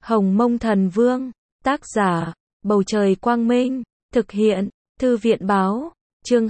Hồng Mông Thần Vương, tác giả, Bầu Trời Quang Minh, thực hiện, Thư viện Báo, chương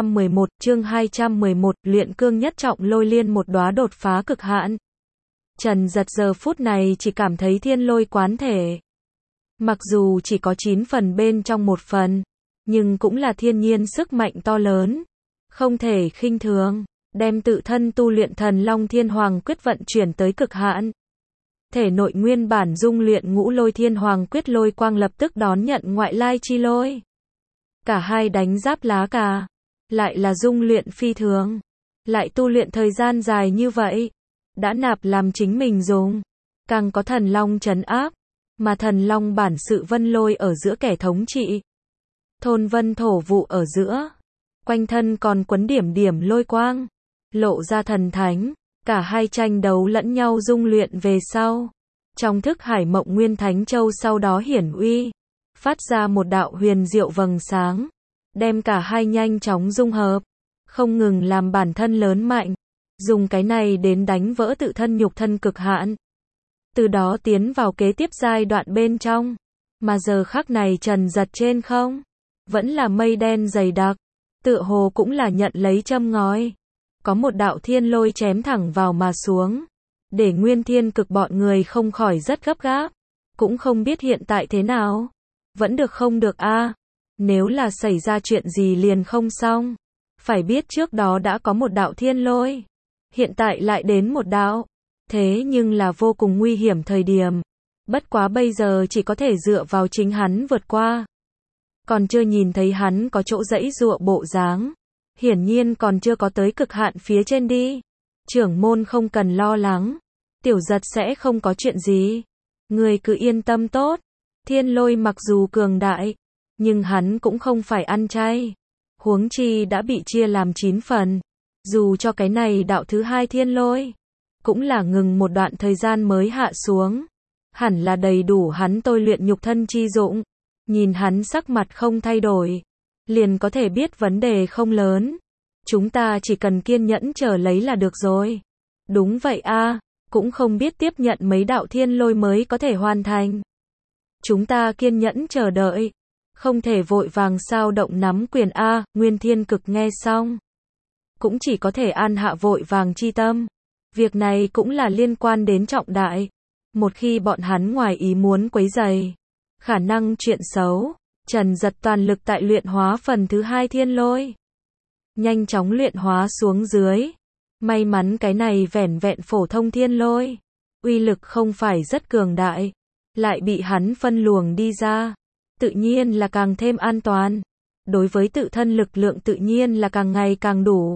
211, luyện cương nhất trọng lôi liên một đóa đột phá cực hạn. Trần Giật giờ phút này chỉ cảm thấy thiên lôi quán thể. Mặc dù chỉ có 9 phần bên trong 1 phần, nhưng cũng là thiên nhiên sức mạnh to lớn, không thể khinh thường, đem tự thân tu luyện Thần Long Thiên Hoàng Quyết vận chuyển tới cực hạn. Thể nội nguyên bản dung luyện Ngũ Lôi Thiên Hoàng Quyết lôi quang lập tức đón nhận ngoại lai chi lôi. Cả hai đánh giáp lá cà, lại là dung luyện phi thường, lại tu luyện thời gian dài như vậy, đã nạp làm chính mình dùng, càng có Thần Long trấn áp, mà Thần Long bản sự vân lôi ở giữa kẻ thống trị. Thôn vân thổ vụ ở giữa, quanh thân còn quấn điểm điểm lôi quang, lộ ra thần thánh, cả hai tranh đấu lẫn nhau dung luyện về sau. Trong thức hải mộng nguyên thánh châu sau đó hiển uy, phát ra một đạo huyền diệu vầng sáng, đem cả hai nhanh chóng dung hợp, không ngừng làm bản thân lớn mạnh, dùng cái này đến đánh vỡ tự thân nhục thân cực hạn. Từ đó tiến vào kế tiếp giai đoạn bên trong, mà giờ khắc này Trần Giật trên không, vẫn là mây đen dày đặc, tựa hồ cũng là nhận lấy châm ngòi. Có một đạo thiên lôi chém thẳng vào mà xuống, để Nguyên Thiên Cực bọn người không khỏi rất gấp gáp, cũng không biết hiện tại thế nào. Vẫn được không được a? Nếu là xảy ra chuyện gì liền không xong. Phải biết trước đó đã có một đạo thiên lôi, hiện tại lại đến một đạo, thế nhưng là vô cùng nguy hiểm thời điểm. Bất quá bây giờ chỉ có thể dựa vào chính hắn vượt qua. Còn chưa nhìn thấy hắn có chỗ giãy giụa bộ dáng, hiển nhiên còn chưa có tới cực hạn phía trên đi. Trưởng môn không cần lo lắng, Tiểu Giật sẽ không có chuyện gì. Người cứ yên tâm tốt. Thiên lôi mặc dù cường đại, nhưng hắn cũng không phải ăn chay. Huống chi đã bị chia làm 9 phần. Dù cho cái này đạo thứ hai thiên lôi, cũng là ngừng một đoạn thời gian mới hạ xuống. Hẳn là đầy đủ hắn tôi luyện nhục thân chi dụng. Nhìn hắn sắc mặt không thay đổi, liền có thể biết vấn đề không lớn. Chúng ta chỉ cần kiên nhẫn chờ lấy là được rồi. Đúng vậy a, cũng không biết tiếp nhận mấy đạo thiên lôi mới có thể hoàn thành. Chúng ta kiên nhẫn chờ đợi, không thể vội vàng sao động nắm quyền a. Nguyên Thiên Cực nghe xong, cũng chỉ có thể an hạ vội vàng chi tâm. Việc này cũng là liên quan đến trọng đại. Một khi bọn hắn ngoài ý muốn quấy rầy, khả năng chuyện xấu. Trần Giật toàn lực tại luyện hóa phần thứ hai thiên lôi, nhanh chóng luyện hóa xuống dưới. May mắn cái này vẻn vẹn phổ thông thiên lôi, uy lực không phải rất cường đại, lại bị hắn phân luồng đi ra, tự nhiên là càng thêm an toàn. Đối với tự thân lực lượng tự nhiên là càng ngày càng đủ,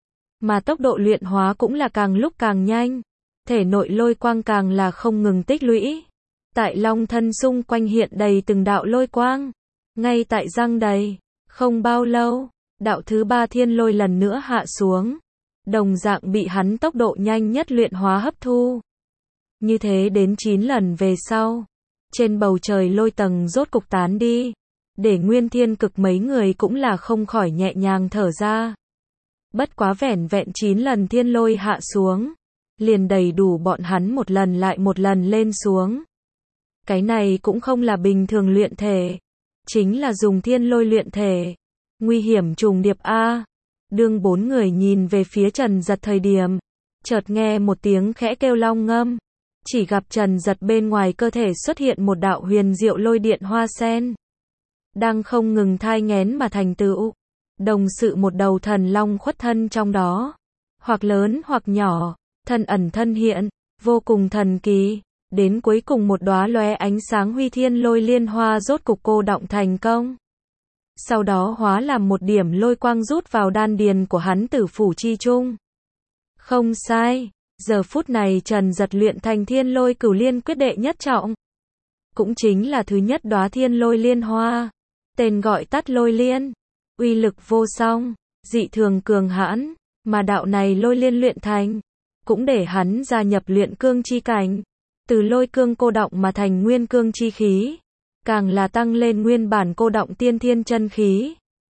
mà tốc độ luyện hóa cũng là càng lúc càng nhanh. Thể nội lôi quang càng là không ngừng tích lũy. Tại long thân xung quanh hiện đầy từng đạo lôi quang, ngay tại răng đầy. Không bao lâu, đạo thứ ba thiên lôi lần nữa hạ xuống, đồng dạng bị hắn tốc độ nhanh nhất luyện hóa hấp thu. Như thế đến 9 lần về sau, trên bầu trời lôi tầng rốt cục tán đi, để Nguyên Thiên Cực mấy người cũng là không khỏi nhẹ nhàng thở ra. Bất quá vẻn vẹn 9 lần thiên lôi hạ xuống, liền đầy đủ bọn hắn một lần lại một lần lên xuống. Cái này cũng không là bình thường luyện thể, chính là dùng thiên lôi luyện thể. Nguy hiểm trùng điệp a. Đương 4 người nhìn về phía Trần Giật thời điểm, chợt nghe một tiếng khẽ kêu long ngâm, chỉ gặp Trần Giật bên ngoài cơ thể xuất hiện một đạo huyền diệu lôi điện hoa sen, đang không ngừng thai nghén mà thành tựu. Đồng sự một đầu thần long khuất thân trong đó, hoặc lớn hoặc nhỏ, thân ẩn thân hiện, vô cùng thần kỳ. Đến cuối cùng một đóa lóe ánh sáng huy thiên lôi liên hoa rốt cục cô đọng thành công. Sau đó hóa làm một điểm lôi quang rút vào đan điền của hắn tử phủ chi trung. Không sai, giờ phút này Trần Giật luyện thành thiên lôi cửu liên quyết đệ nhất trọng, cũng chính là thứ nhất đóa thiên lôi liên hoa, tên gọi tắt lôi liên, uy lực vô song, dị thường cường hãn, mà đạo này lôi liên luyện thành, cũng để hắn gia nhập luyện cương chi cảnh, từ lôi cương cô đọng mà thành nguyên cương chi khí, càng là tăng lên nguyên bản cô đọng tiên thiên chân khí,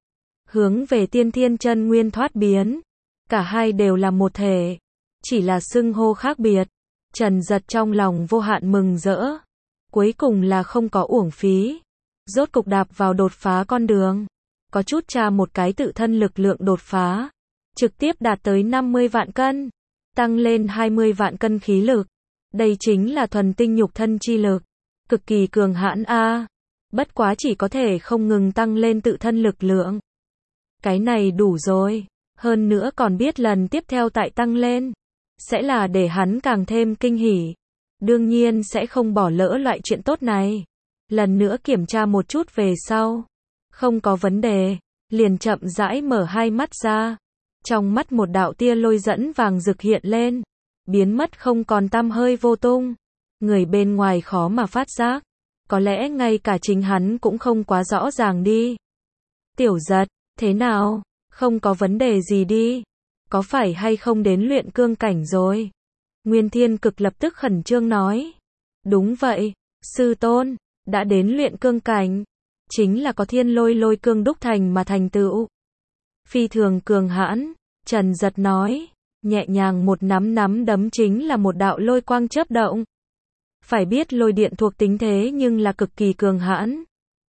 hướng về tiên thiên chân nguyên thoát biến. Cả hai đều là một thể, chỉ là xưng hô khác biệt. Trần Giật trong lòng vô hạn mừng rỡ, Cuối cùng là không có uổng phí. Rốt cục đạp vào đột phá con đường. Có chút tra một cái tự thân lực lượng đột phá. Trực tiếp đạt tới 50 vạn cân. Tăng lên 20 vạn cân khí lực. Đây chính là thuần tinh nhục thân chi lực. Cực kỳ cường hãn a. Bất quá chỉ có thể không ngừng tăng lên tự thân lực lượng. Cái này đủ rồi. Hơn nữa còn biết lần tiếp theo tại tăng lên. Sẽ là để hắn càng thêm kinh hỉ. Đương nhiên sẽ không bỏ lỡ loại chuyện tốt này. Lần nữa kiểm tra một chút về sau. Không có vấn đề. Liền chậm rãi mở hai mắt ra. Trong mắt một đạo tia lôi dẫn vàng rực hiện lên. Biến mất không còn tăm hơi vô tung. Người bên ngoài khó mà phát giác. Có lẽ ngay cả chính hắn cũng không quá rõ ràng đi. Tiểu Giật, thế nào? Không có vấn đề gì đi. Có phải hay không đến luyện cương cảnh rồi? Nguyên Thiên Cực lập tức khẩn trương nói. Đúng vậy, sư tôn, đã đến luyện cương cảnh. Chính là có thiên lôi cương đúc thành mà thành tựu. Phi thường cường hãn, Trần Giật nói. Nhẹ nhàng một nắm đấm chính là một đạo lôi quang chớp động. Phải biết lôi điện thuộc tính thế nhưng là cực kỳ cường hãn.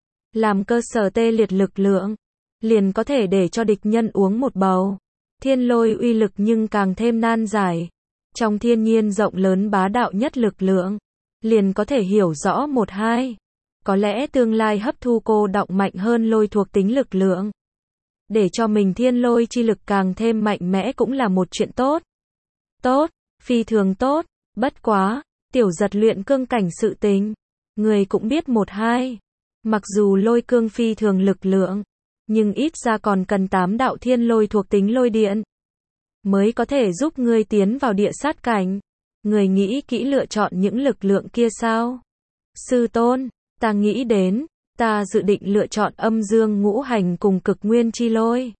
Làm cơ sở tê liệt lực lượng. Liền có thể để cho địch nhân uống một bầu. Thiên lôi uy lực nhưng càng thêm nan giải. Trong thiên nhiên rộng lớn bá đạo nhất lực lượng. Liền có thể hiểu rõ một hai. Có lẽ tương lai hấp thu cô đọng mạnh hơn lôi thuộc tính lực lượng. Để cho mình thiên lôi chi lực càng thêm mạnh mẽ cũng là một chuyện tốt. Tốt, phi thường tốt, bất quá, Tiểu Giật luyện cương cảnh sự tình. Người cũng biết một hai. Mặc dù lôi cương phi thường lực lượng. Nhưng ít ra còn cần 8 đạo thiên lôi thuộc tính lôi điện. Mới có thể giúp ngươi tiến vào địa sát cảnh. Người nghĩ kỹ lựa chọn những lực lượng kia sao? Sư tôn, ta nghĩ đến, ta dự định lựa chọn âm dương ngũ hành cùng cực nguyên chi lôi.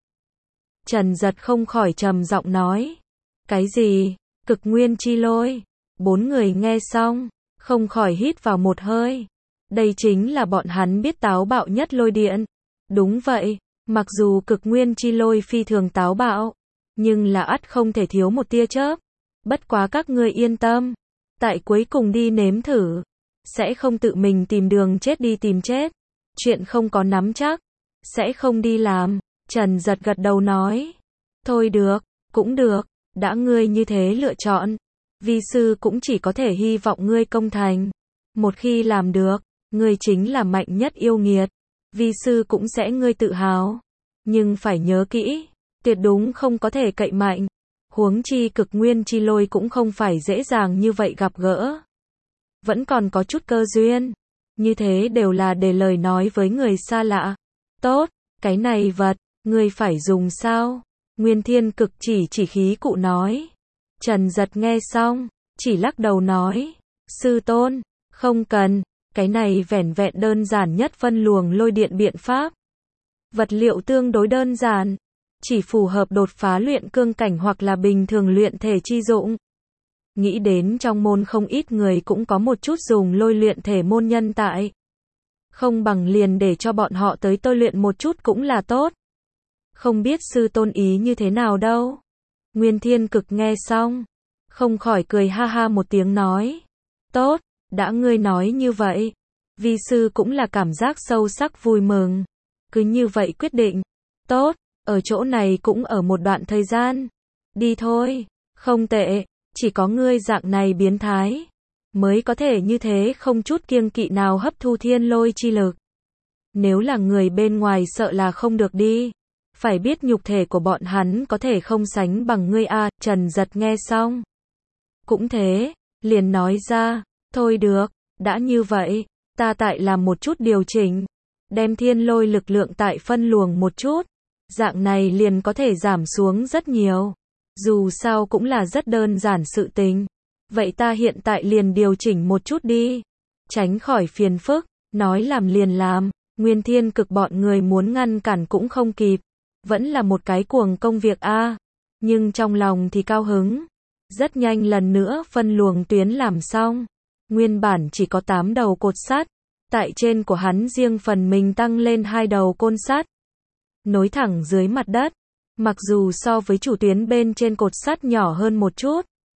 Trần Giật không khỏi trầm giọng nói. Cái gì? Cực nguyên chi lôi? Bốn người nghe xong, không khỏi hít vào một hơi. Đây chính là bọn hắn biết táo bạo nhất lôi điện. Đúng vậy, mặc dù cực nguyên chi lôi phi thường táo bạo, nhưng là ắt không thể thiếu một tia chớp. Bất quá các ngươi yên tâm, tại cuối cùng đi nếm thử, sẽ không tự mình tìm đường chết đi tìm chết. Chuyện không có nắm chắc, sẽ không đi làm. Trần Giật gật đầu nói. Thôi được, cũng được, đã ngươi như thế lựa chọn. Vi sư cũng chỉ có thể hy vọng ngươi công thành. Một khi làm được, ngươi chính là mạnh nhất yêu nghiệt. Vi sư cũng sẽ ngươi tự hào. Nhưng phải nhớ kỹ, tuyệt đúng không có thể cậy mạnh. Huống chi cực nguyên chi lôi cũng không phải dễ dàng như vậy gặp gỡ. Vẫn còn có chút cơ duyên. Như thế đều là để lời nói với người xa lạ. Tốt, cái này vật, ngươi phải dùng sao? Nguyên Thiên Cực chỉ khí cụ nói. Trần Giật nghe xong, chỉ lắc đầu nói. Sư tôn, không cần, cái này vẻn vẹn đơn giản nhất phân luồng lôi điện biện pháp. Vật liệu tương đối đơn giản, chỉ phù hợp đột phá luyện cương cảnh hoặc là bình thường luyện thể chi dụng. Nghĩ đến trong môn không ít người cũng có một chút dùng lôi luyện thể môn nhân tại. Không bằng liền để cho bọn họ tới tôi luyện một chút cũng là tốt. Không biết sư tôn ý như thế nào đâu. Nguyên Thiên Cực nghe xong, không khỏi cười ha ha một tiếng nói. Tốt, đã ngươi nói như vậy, vi sư cũng là cảm giác sâu sắc vui mừng. Cứ như vậy quyết định. Tốt, ở chỗ này cũng ở một đoạn thời gian. Đi thôi, không tệ, chỉ có ngươi dạng này biến thái, mới có thể như thế không chút kiêng kỵ nào hấp thu thiên lôi chi lực. Nếu là người bên ngoài sợ là không được đi. Phải biết nhục thể của bọn hắn có thể không sánh bằng ngươi a. Trần Giật nghe xong. Cũng thế, liền nói ra, thôi được, đã như vậy, ta tại làm một chút điều chỉnh. Đem thiên lôi lực lượng tại phân luồng một chút. Dạng này liền có thể giảm xuống rất nhiều. Dù sao cũng là rất đơn giản sự tình. Vậy ta hiện tại liền điều chỉnh một chút đi. Tránh khỏi phiền phức, nói làm liền làm. Nguyên Thiên Cực bọn người muốn ngăn cản cũng không kịp. Vẫn là một cái cuồng công việc a. Nhưng trong lòng thì cao hứng. Rất nhanh lần nữa phân luồng tuyến làm xong. Nguyên bản chỉ có 8 đầu cột sắt. Tại trên của hắn riêng phần mình tăng lên 2 đầu côn sắt. Nối thẳng dưới mặt đất. Mặc dù so với chủ tuyến bên trên cột sắt nhỏ hơn một chút.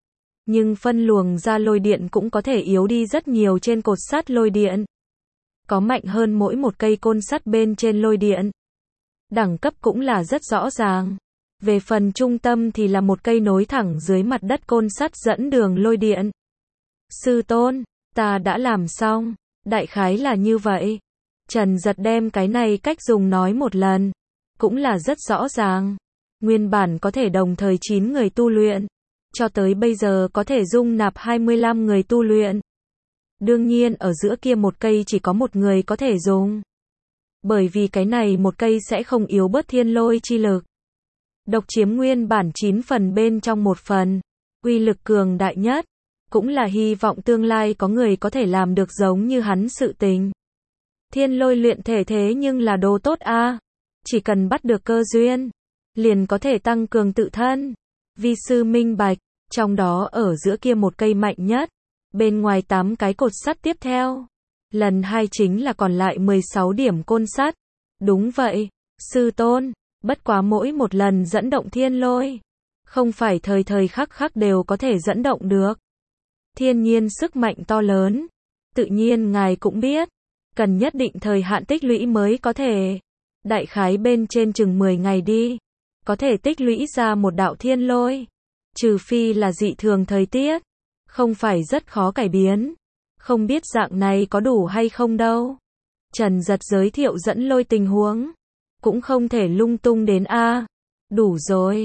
Nhưng phân luồng ra lôi điện cũng có thể yếu đi rất nhiều trên cột sắt lôi điện. Có mạnh hơn mỗi một cây côn sắt bên trên lôi điện. Đẳng cấp cũng là rất rõ ràng. Về phần trung tâm thì là một cây nối thẳng dưới mặt đất côn sắt dẫn đường lôi điện. Sư tôn, ta đã làm xong. Đại khái là như vậy. Trần Giật đem cái này cách dùng nói một lần. Cũng là rất rõ ràng. Nguyên bản có thể đồng thời 9 người tu luyện. Cho tới bây giờ có thể dung nạp 25 người tu luyện. Đương nhiên ở giữa kia một cây chỉ có một người có thể dùng. Bởi vì cái này một cây sẽ không yếu bớt thiên lôi chi lực. Độc chiếm nguyên bản 9 phần bên trong một phần. Uy lực cường đại nhất. Cũng là hy vọng tương lai có người có thể làm được giống như hắn sự tình. Thiên lôi luyện thể thế nhưng là đồ tốt a. Chỉ cần bắt được cơ duyên, liền có thể tăng cường tự thân. Vi sư minh bạch, trong đó ở giữa kia một cây mạnh nhất. Bên ngoài 8 cái cột sắt tiếp theo. Lần 2 chính là còn lại 16 điểm côn sắt. Đúng vậy, sư tôn, bất quá mỗi một lần dẫn động thiên lôi. Không phải thời thời khắc khắc đều có thể dẫn động được. Thiên nhiên sức mạnh to lớn. Tự nhiên ngài cũng biết. Cần nhất định thời hạn tích lũy mới có thể. Đại khái bên trên chừng 10 ngày đi. Có thể tích lũy ra một đạo thiên lôi. Trừ phi là dị thường thời tiết. Không phải rất khó cải biến. Không biết dạng này có đủ hay không đâu. Trần Giật giới thiệu dẫn lôi tình huống. Cũng không thể lung tung đến a. Đủ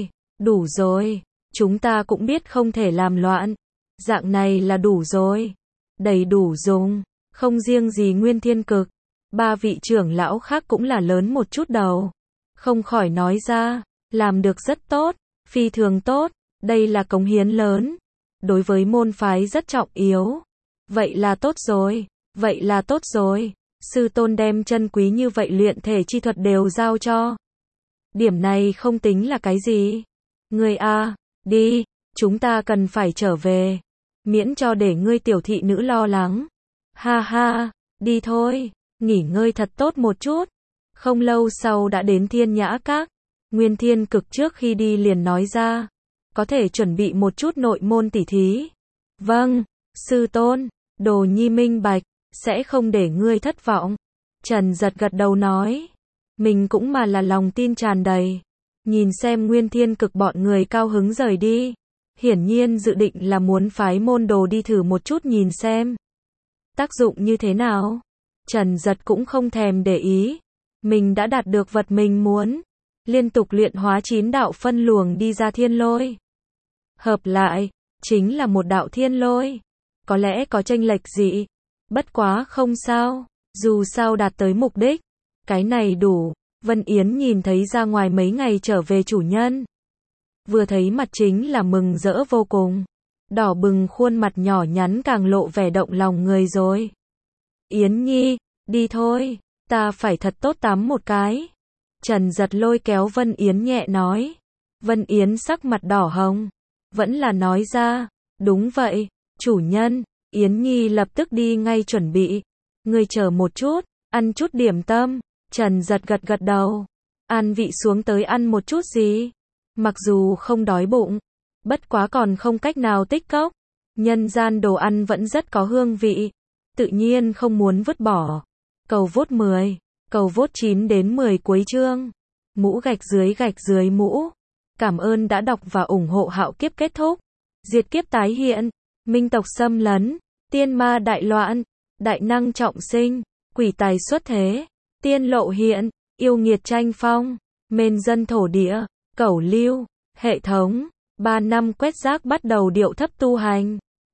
rồi. Chúng ta cũng biết không thể làm loạn. Dạng này là đủ rồi. Đầy đủ dùng. Không riêng gì Nguyên Thiên Cực. 3 vị trưởng lão khác cũng là lớn một chút đầu. Không khỏi nói ra. Làm được rất tốt. Phi thường tốt. Đây là cống hiến lớn. Đối với môn phái rất trọng yếu. Vậy là tốt rồi. Sư tôn đem chân quý như vậy luyện thể chi thuật đều giao cho. Điểm này không tính là cái gì. Ngươi a, đi, chúng ta cần phải trở về. Miễn cho để ngươi tiểu thị nữ lo lắng. Ha ha, đi thôi, nghỉ ngơi thật tốt một chút. Không lâu sau đã đến Thiên Nhã Các. Nguyên Thiên Cực trước khi đi liền nói ra. Có thể chuẩn bị một chút nội môn tỉ thí. Vâng, sư tôn, đồ nhi minh bạch, sẽ không để ngươi thất vọng. Trần Giật gật đầu nói. Mình cũng mà là lòng tin tràn đầy. Nhìn xem Nguyên Thiên Cực bọn người cao hứng rời đi. Hiển nhiên dự định là muốn phái môn đồ đi thử một chút nhìn xem. Tác dụng như thế nào? Trần Giật cũng không thèm để ý. Mình đã đạt được vật mình muốn. Liên tục luyện hóa 9 đạo phân luồng đi ra thiên lôi. Hợp lại, chính là một đạo thiên lôi. Có lẽ có chênh lệch gì. Bất quá không sao. Dù sao đạt tới mục đích. Cái này đủ. Vân Yến nhìn thấy ra ngoài mấy ngày trở về chủ nhân. Vừa thấy mặt chính là mừng rỡ vô cùng. Đỏ bừng khuôn mặt nhỏ nhắn càng lộ vẻ động lòng người rồi. Yến Nhi, đi thôi. Ta phải thật tốt tắm một cái. Trần Giật lôi kéo Vân Yến nhẹ nói. Vân Yến sắc mặt đỏ hồng. Vẫn là nói ra. Đúng vậy, chủ nhân. Yến Nhi lập tức đi ngay chuẩn bị. Ngươi chờ một chút, ăn chút điểm tâm. Trần Giật gật gật đầu. An vị xuống tới ăn một chút gì. Mặc dù không đói bụng. Bất quá còn không cách nào tích cốc. Nhân gian đồ ăn vẫn rất có hương vị. Tự nhiên không muốn vứt bỏ. Cầu vote 10. Cầu vote 9 đến 10 cuối chương. Mũ gạch dưới mũ. Cảm ơn đã đọc và ủng hộ Hạo Kiếp kết thúc. Diệt kiếp tái hiện. Minh tộc xâm lấn. Tiên ma đại loạn. Đại năng trọng sinh. Quỷ tài xuất thế. Tiên lộ hiện. Yêu nghiệt tranh phong. Mên dân thổ địa. Cẩu lưu. Hệ thống. 3 năm quét rác bắt đầu điệu thấp tu hành.